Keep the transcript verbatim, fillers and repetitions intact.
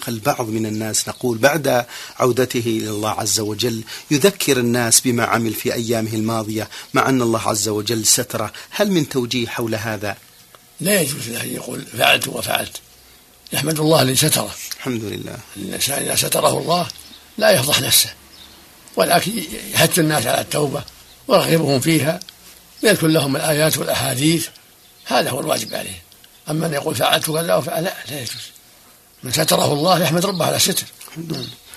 البعض من الناس نقول بعد عودته إلى الله عز وجل يذكر الناس بما عمل في أيامه الماضية مع أن الله عز وجل ستره، هل من توجيه حول هذا؟ لا يجوز له أن يقول فعلت وفعلت، يحمد الله الذي ستره. الحمد لله. الإنسان إذا ستره الله لا يفضح نفسه، ولكن يحث الناس على التوبة ويرغبهم فيها، يذكر لهم الآيات والأحاديث، هذا هو الواجب عليه. أما أن يقول فعلت كذا وفعل، لا لا يجوز. من ستره الله يحمد ربه على ستر.